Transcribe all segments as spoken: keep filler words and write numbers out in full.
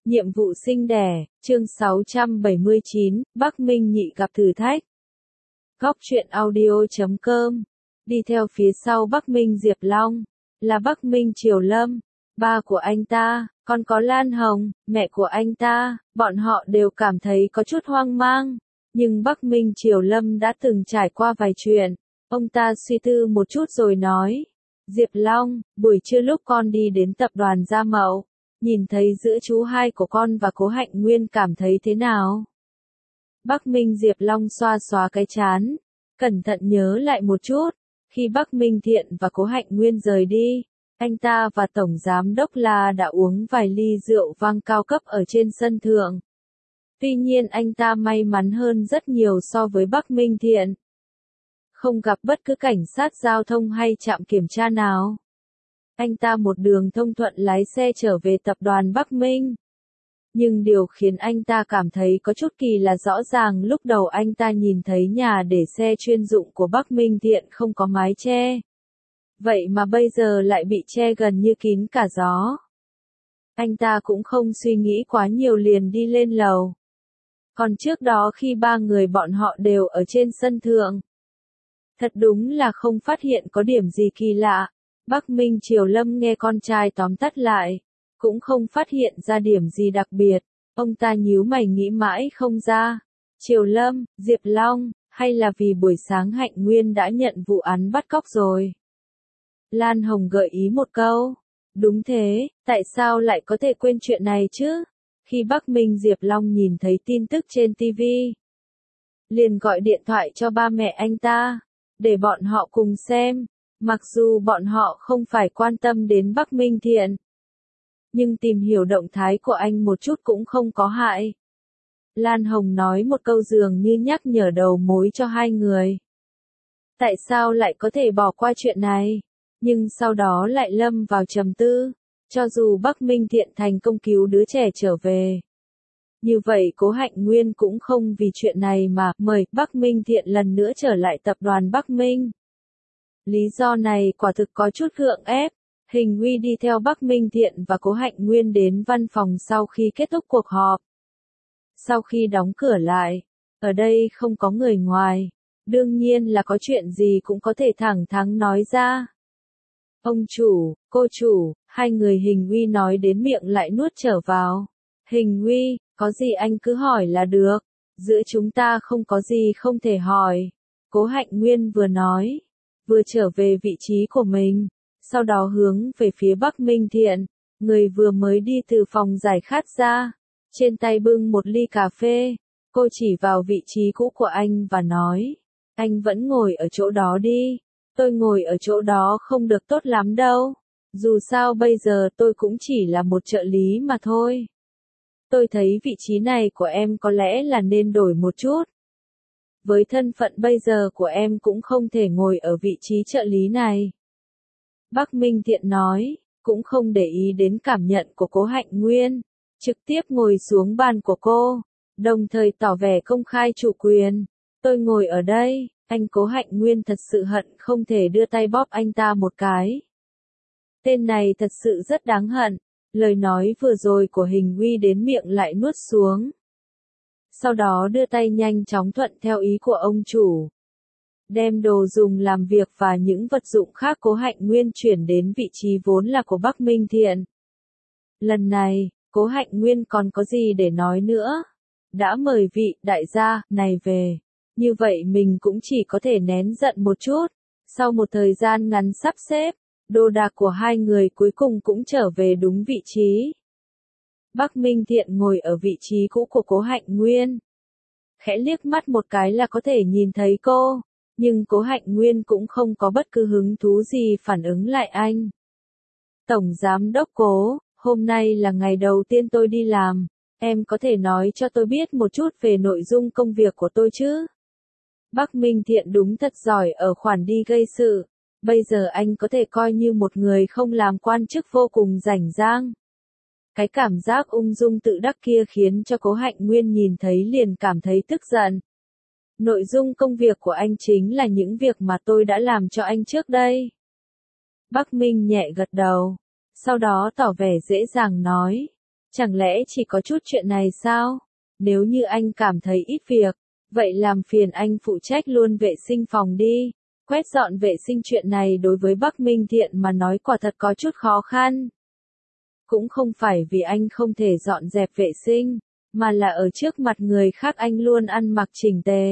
Nhiệm vụ sinh đẻ, chương sáu trăm bảy mươi chín, Bắc Minh Nhị gặp thử thách. Góc truyện audio chấm com. Đi theo phía sau Bắc Minh Diệp Long, là Bắc Minh Triều Lâm, ba của anh ta, còn có Lan Hồng, mẹ của anh ta, bọn họ đều cảm thấy có chút hoang mang. Nhưng Bắc Minh Triều Lâm đã từng trải qua vài chuyện, ông ta suy tư một chút rồi nói. Diệp Long, buổi trưa lúc con đi đến tập đoàn Gia Mậu, nhìn thấy giữa chú hai của con và Cố Hạnh Nguyên cảm thấy thế nào? Bắc Minh Diệp Long xoa xoa cái trán, cẩn thận nhớ lại một chút, khi Bắc Minh Thiện và Cố Hạnh Nguyên rời đi, anh ta và Tổng Giám Đốc La đã uống vài ly rượu vang cao cấp ở trên sân thượng. Tuy nhiên anh ta may mắn hơn rất nhiều so với Bắc Minh Thiện. Không gặp bất cứ cảnh sát giao thông hay trạm kiểm tra nào. Anh ta một đường thông thuận lái xe trở về tập đoàn Bắc Minh. Nhưng điều khiến anh ta cảm thấy có chút kỳ là rõ ràng lúc đầu anh ta nhìn thấy nhà để xe chuyên dụng của Bắc Minh Thiện không có mái che. Vậy mà bây giờ lại bị che gần như kín cả gió. Anh ta cũng không suy nghĩ quá nhiều liền đi lên lầu. Còn trước đó khi ba người bọn họ đều ở trên sân thượng, thật đúng là không phát hiện có điểm gì kỳ lạ. Bắc Minh Triều Lâm nghe con trai tóm tắt lại, cũng không phát hiện ra điểm gì đặc biệt. Ông ta nhíu mày nghĩ mãi không ra. Triều Lâm, Diệp Long, hay là vì buổi sáng Hạnh Nguyên đã nhận vụ án bắt cóc rồi? Lan Hồng gợi ý một câu. Đúng thế, tại sao lại có thể quên chuyện này chứ? Khi Bắc Minh Diệp Long nhìn thấy tin tức trên ti vi, liền gọi điện thoại cho ba mẹ anh ta, để bọn họ cùng xem. Mặc dù bọn họ không phải quan tâm đến Bắc Minh Thiện, nhưng tìm hiểu động thái của anh một chút cũng không có hại. Lan Hồng nói một câu dường như nhắc nhở đầu mối cho hai người. Tại sao lại có thể bỏ qua chuyện này? Nhưng sau đó lại lâm vào trầm tư. Cho dù Bắc Minh Thiện thành công cứu đứa trẻ trở về, như vậy Cố Hạnh Nguyên cũng không vì chuyện này mà mời Bắc Minh Thiện lần nữa trở lại tập đoàn Bắc Minh. Lý do này quả thực có chút gượng ép. Hình Huy đi theo Bắc Minh Thiện và Cố Hạnh Nguyên đến văn phòng sau khi kết thúc cuộc họp. Sau khi đóng cửa lại, ở đây không có người ngoài, đương nhiên là có chuyện gì cũng có thể thẳng thắn nói ra. Ông chủ, cô chủ, hai người Hình Huy nói đến miệng lại nuốt trở vào. Hình Huy, có gì anh cứ hỏi là được, giữa chúng ta không có gì không thể hỏi. Cố Hạnh Nguyên vừa nói, vừa trở về vị trí của mình, sau đó hướng về phía Bắc Minh Thiện, người vừa mới đi từ phòng giải khát ra, trên tay bưng một ly cà phê. Cô chỉ vào vị trí cũ của anh và nói, anh vẫn ngồi ở chỗ đó đi, tôi ngồi ở chỗ đó không được tốt lắm đâu, dù sao bây giờ tôi cũng chỉ là một trợ lý mà thôi. Tôi thấy vị trí này của em có lẽ là nên đổi một chút. Với thân phận bây giờ của em cũng không thể ngồi ở vị trí trợ lý này. Bắc Minh Thiện nói, cũng không để ý đến cảm nhận của Cố Hạnh Nguyên, trực tiếp ngồi xuống bàn của cô, đồng thời tỏ vẻ công khai chủ quyền. Tôi ngồi ở đây, anh Cố Hạnh Nguyên thật sự hận không thể đưa tay bóp anh ta một cái. Tên này thật sự rất đáng hận, lời nói vừa rồi của Hình Huy đến miệng lại nuốt xuống. Sau đó đưa tay nhanh chóng thuận theo ý của ông chủ. Đem đồ dùng làm việc và những vật dụng khác Cố Hạnh Nguyên chuyển đến vị trí vốn là của Bắc Minh Thiện. Lần này, Cố Hạnh Nguyên còn có gì để nói nữa? Đã mời vị đại gia này về, như vậy mình cũng chỉ có thể nén giận một chút. Sau một thời gian ngắn sắp xếp, đồ đạc của hai người cuối cùng cũng trở về đúng vị trí. Bắc Minh Thiện ngồi ở vị trí cũ của Cố Hạnh Nguyên. Khẽ liếc mắt một cái là có thể nhìn thấy cô. Nhưng Cố Hạnh Nguyên cũng không có bất cứ hứng thú gì phản ứng lại anh. Tổng Giám Đốc Cố, hôm nay là ngày đầu tiên tôi đi làm, em có thể nói cho tôi biết một chút về nội dung công việc của tôi chứ? Bắc Minh Thiện đúng thật giỏi ở khoản đi gây sự, bây giờ anh có thể coi như một người không làm quan chức vô cùng rảnh rang. Cái cảm giác ung dung tự đắc kia khiến cho Cố Hạnh Nguyên nhìn thấy liền cảm thấy tức giận. Nội dung công việc của anh chính là những việc mà tôi đã làm cho anh trước đây. Bắc Minh nhẹ gật đầu, sau đó tỏ vẻ dễ dàng nói. Chẳng lẽ chỉ có chút chuyện này sao? Nếu như anh cảm thấy ít việc, vậy làm phiền anh phụ trách luôn vệ sinh phòng đi. Quét dọn vệ sinh chuyện này đối với Bắc Minh Thiện mà nói quả thật có chút khó khăn. Cũng không phải vì anh không thể dọn dẹp vệ sinh, mà là ở trước mặt người khác anh luôn ăn mặc chỉnh tề.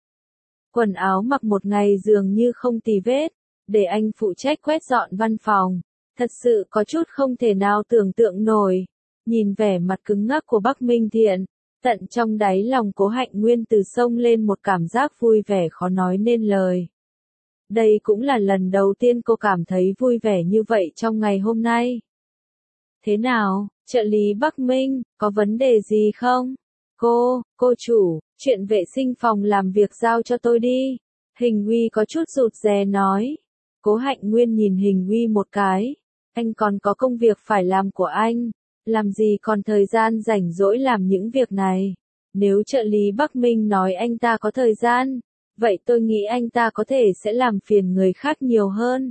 Quần áo mặc một ngày dường như không tì vết, để anh phụ trách quét dọn văn phòng. Thật sự có chút không thể nào tưởng tượng nổi. Nhìn vẻ mặt cứng ngắc của Bắc Minh Thiện, tận trong đáy lòng Cố Hạnh Nguyên từ sông lên một cảm giác vui vẻ khó nói nên lời. Đây cũng là lần đầu tiên cô cảm thấy vui vẻ như vậy trong ngày hôm nay. Thế nào, trợ lý Bắc Minh, có vấn đề gì không? Cô, cô chủ, chuyện vệ sinh phòng làm việc giao cho tôi đi. Hình Uy có chút rụt rè nói. Cố Hạnh Nguyên nhìn Hình Uy một cái. Anh còn có công việc phải làm của anh. Làm gì còn thời gian rảnh rỗi làm những việc này. Nếu trợ lý Bắc Minh nói anh ta có thời gian, vậy tôi nghĩ anh ta có thể sẽ làm phiền người khác nhiều hơn.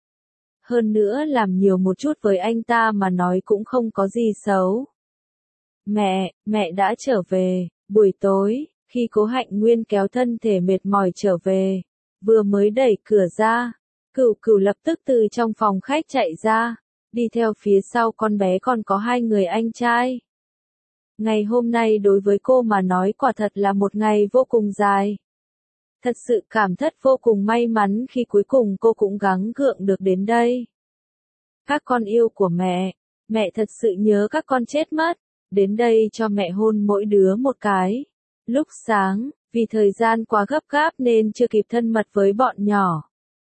Hơn nữa làm nhiều một chút với anh ta mà nói cũng không có gì xấu. Mẹ, mẹ đã trở về. Buổi tối, khi Cố Hạnh Nguyên kéo thân thể mệt mỏi trở về, vừa mới đẩy cửa ra, Cửu Cửu lập tức từ trong phòng khách chạy ra, đi theo phía sau con bé còn có hai người anh trai. Ngày hôm nay đối với cô mà nói quả thật là một ngày vô cùng dài. Thật sự cảm thất vô cùng may mắn khi cuối cùng cô cũng gắng gượng được đến đây. Các con yêu của mẹ, mẹ thật sự nhớ các con chết mất, đến đây cho mẹ hôn mỗi đứa một cái. Lúc sáng, vì thời gian quá gấp gáp nên chưa kịp thân mật với bọn nhỏ.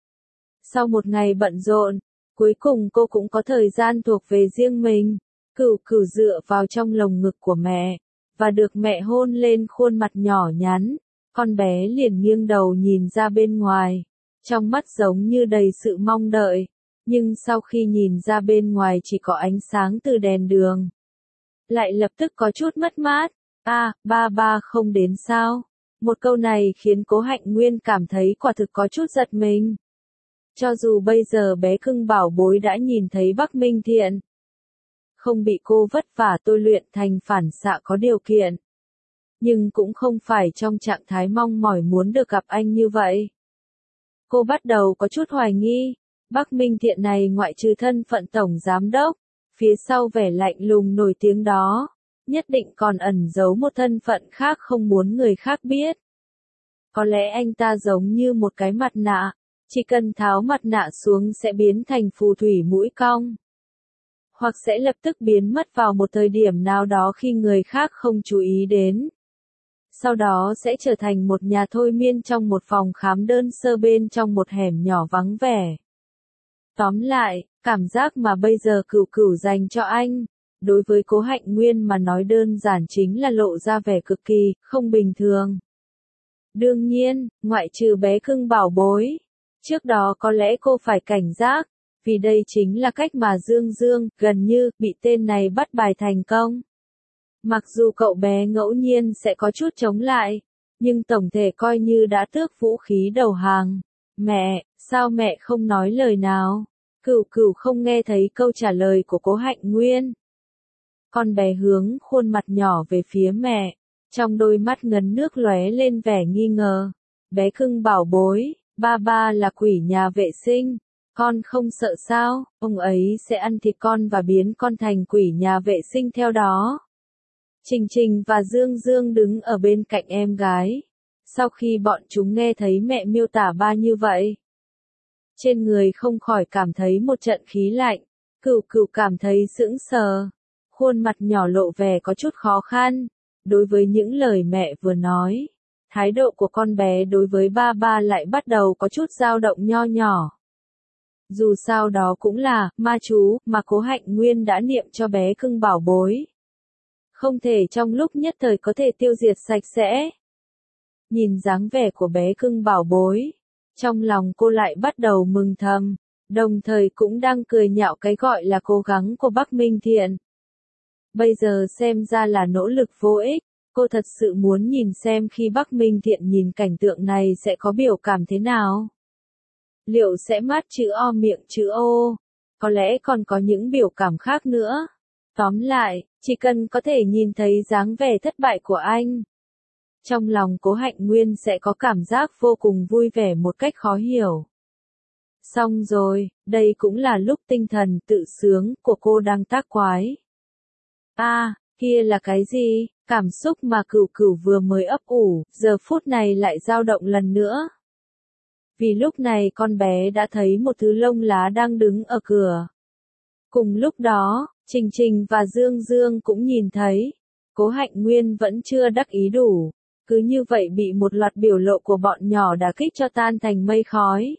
Sau một ngày bận rộn, cuối cùng cô cũng có thời gian thuộc về riêng mình. Cửu Cửu dựa vào trong lồng ngực của mẹ, và được mẹ hôn lên khuôn mặt nhỏ nhắn. Con bé liền nghiêng đầu nhìn ra bên ngoài, trong mắt giống như đầy sự mong đợi, nhưng sau khi nhìn ra bên ngoài chỉ có ánh sáng từ đèn đường. Lại lập tức có chút mất mát, a, à, ba ba không đến sao? Một câu này khiến Cố Hạnh Nguyên cảm thấy quả thực có chút giật mình. Cho dù bây giờ bé cưng bảo bối đã nhìn thấy Bắc Minh Thiện, không bị cô vất vả tôi luyện thành phản xạ có điều kiện, nhưng cũng không phải trong trạng thái mong mỏi muốn được gặp anh như vậy. Cô bắt đầu có chút hoài nghi, Bắc Minh Thiện này ngoại trừ thân phận tổng giám đốc, phía sau vẻ lạnh lùng nổi tiếng đó, nhất định còn ẩn giấu một thân phận khác không muốn người khác biết. Có lẽ anh ta giống như một cái mặt nạ, chỉ cần tháo mặt nạ xuống sẽ biến thành phù thủy mũi cong. Hoặc sẽ lập tức biến mất vào một thời điểm nào đó khi người khác không chú ý đến. Sau đó sẽ trở thành một nhà thôi miên trong một phòng khám đơn sơ bên trong một hẻm nhỏ vắng vẻ. Tóm lại, cảm giác mà bây giờ Cửu Cửu dành cho anh, đối với Cố Hạnh Nguyên mà nói đơn giản chính là lộ ra vẻ cực kỳ, không bình thường. Đương nhiên, ngoại trừ bé cưng bảo bối, trước đó có lẽ cô phải cảnh giác, vì đây chính là cách mà Dương Dương, gần như, bị tên này bắt bài thành công. Mặc dù cậu bé ngẫu nhiên sẽ có chút chống lại, nhưng tổng thể coi như đã tước vũ khí đầu hàng. Mẹ, sao mẹ không nói lời nào? Cửu Cửu không nghe thấy câu trả lời của Cố Hạnh Nguyên. Con bé hướng khuôn mặt nhỏ về phía mẹ, trong đôi mắt ngấn nước lóe lên vẻ nghi ngờ. Bé cưng bảo bối, ba ba là quỷ nhà vệ sinh, con không sợ sao, ông ấy sẽ ăn thịt con và biến con thành quỷ nhà vệ sinh theo đó. Trình Trình và Dương Dương đứng ở bên cạnh em gái. Sau khi bọn chúng nghe thấy mẹ miêu tả ba như vậy, trên người không khỏi cảm thấy một trận khí lạnh. Cửu Cửu cảm thấy sững sờ, khuôn mặt nhỏ lộ vẻ có chút khó khăn. Đối với những lời mẹ vừa nói, thái độ của con bé đối với ba ba lại bắt đầu có chút dao động nho nhỏ. Dù sao đó cũng là ma chú mà Cố Hạnh Nguyên đã niệm cho bé cưng bảo bối. Không thể trong lúc nhất thời có thể tiêu diệt sạch sẽ. Nhìn dáng vẻ của bé cưng bảo bối, trong lòng cô lại bắt đầu mừng thầm, đồng thời cũng đang cười nhạo cái gọi là cố gắng của Bắc Minh Thiện. Bây giờ xem ra là nỗ lực vô ích, cô thật sự muốn nhìn xem khi Bắc Minh Thiện nhìn cảnh tượng này sẽ có biểu cảm thế nào. Liệu sẽ mát chữ O miệng chữ O, có lẽ còn có những biểu cảm khác nữa. Tóm lại, chỉ cần có thể nhìn thấy dáng vẻ thất bại của anh, trong lòng Cố Hạnh Nguyên sẽ có cảm giác vô cùng vui vẻ một cách khó hiểu. Xong rồi, đây cũng là lúc tinh thần tự sướng của cô đang tác quái. A, à, kia là cái gì? Cảm xúc mà Cửu Cửu vừa mới ấp ủ, giờ phút này lại dao động lần nữa. Vì lúc này con bé đã thấy một thứ lông lá đang đứng ở cửa. Cùng lúc đó, Trình Trình và Dương Dương cũng nhìn thấy, Cố Hạnh Nguyên vẫn chưa đắc ý đủ, cứ như vậy bị một loạt biểu lộ của bọn nhỏ đả kích cho tan thành mây khói.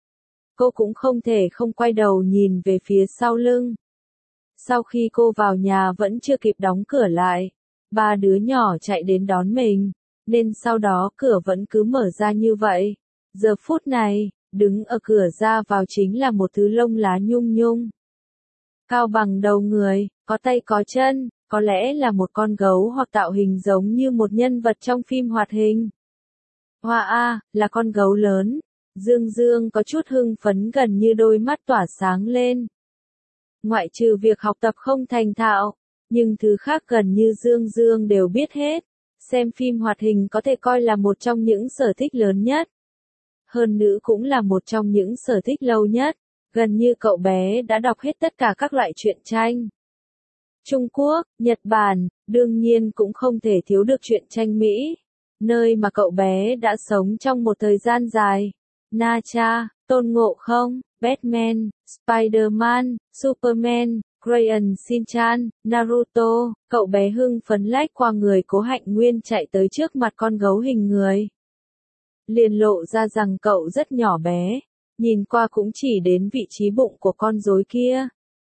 Cô cũng không thể không quay đầu nhìn về phía sau lưng. Sau khi cô vào nhà vẫn chưa kịp đóng cửa lại, ba đứa nhỏ chạy đến đón mình, nên sau đó cửa vẫn cứ mở ra như vậy. Giờ phút này, đứng ở cửa ra vào chính là một thứ lông lá nhung nhung. Cao bằng đầu người, có tay có chân, có lẽ là một con gấu hoặc tạo hình giống như một nhân vật trong phim hoạt hình. Hoa a, là con gấu lớn. Dương Dương có chút hưng phấn gần như đôi mắt tỏa sáng lên. Ngoại trừ việc học tập không thành thạo, nhưng thứ khác gần như Dương Dương đều biết hết. Xem phim hoạt hình có thể coi là một trong những sở thích lớn nhất. Hơn nữa cũng là một trong những sở thích lâu nhất. Gần như cậu bé đã đọc hết tất cả các loại truyện tranh. Trung Quốc, Nhật Bản, đương nhiên cũng không thể thiếu được truyện tranh Mỹ, nơi mà cậu bé đã sống trong một thời gian dài. Na Cha, Tôn Ngộ Không, Batman, Spider-Man, Superman, Crayon Shin-chan, Naruto, cậu bé hưng phấn lách qua người Cố Hạnh Nguyên chạy tới trước mặt con gấu hình người. Liền lộ ra rằng cậu rất nhỏ bé, nhìn qua cũng chỉ đến vị trí bụng của con rối kia.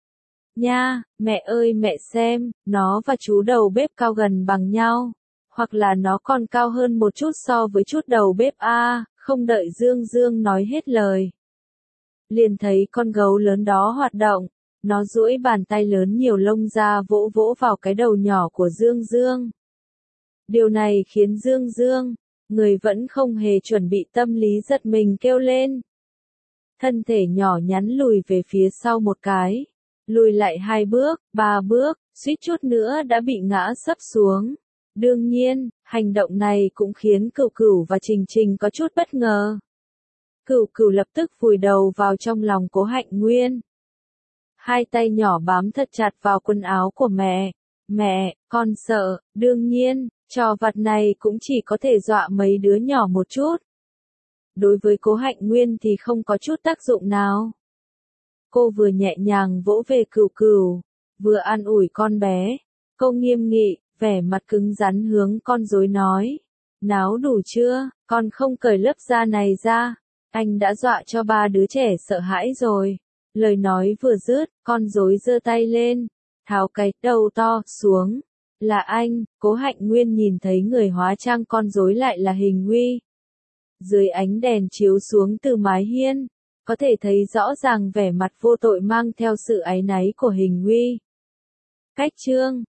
Nha, mẹ ơi mẹ xem, nó và chú đầu bếp cao gần bằng nhau, hoặc là nó còn cao hơn một chút so với chút đầu bếp a. À, không đợi Dương Dương nói hết lời. Liền thấy con gấu lớn đó hoạt động, nó duỗi bàn tay lớn nhiều lông ra vỗ vỗ vào cái đầu nhỏ của Dương Dương. Điều này khiến Dương Dương, người vẫn không hề chuẩn bị tâm lý giật mình kêu lên. Thân thể nhỏ nhắn lùi về phía sau một cái, lùi lại hai bước, ba bước, suýt chút nữa đã bị ngã sấp xuống. Đương nhiên, hành động này cũng khiến Cửu Cửu và Trình Trình có chút bất ngờ. Cửu Cửu lập tức vùi đầu vào trong lòng Cố Hạnh Nguyên. Hai tay nhỏ bám thật chặt vào quần áo của mẹ. Mẹ, con sợ, đương nhiên, trò vặt này cũng chỉ có thể dọa mấy đứa nhỏ một chút. Đối với Cố Hạnh Nguyên thì không có chút tác dụng nào. Cô vừa nhẹ nhàng vỗ về Cửu Cửu, vừa an ủi con bé. Cô nghiêm nghị, vẻ mặt cứng rắn hướng con rối nói. Náo đủ chưa, con không cởi lớp da này ra. Anh đã dọa cho ba đứa trẻ sợ hãi rồi. Lời nói vừa dứt, con rối giơ tay lên, tháo cái đầu to xuống. Là anh, Cố Hạnh Nguyên nhìn thấy người hóa trang con rối lại là Hình Nguy. Dưới ánh đèn chiếu xuống từ mái hiên, có thể thấy rõ ràng vẻ mặt vô tội mang theo sự áy náy của Hình Nguy. Cách chương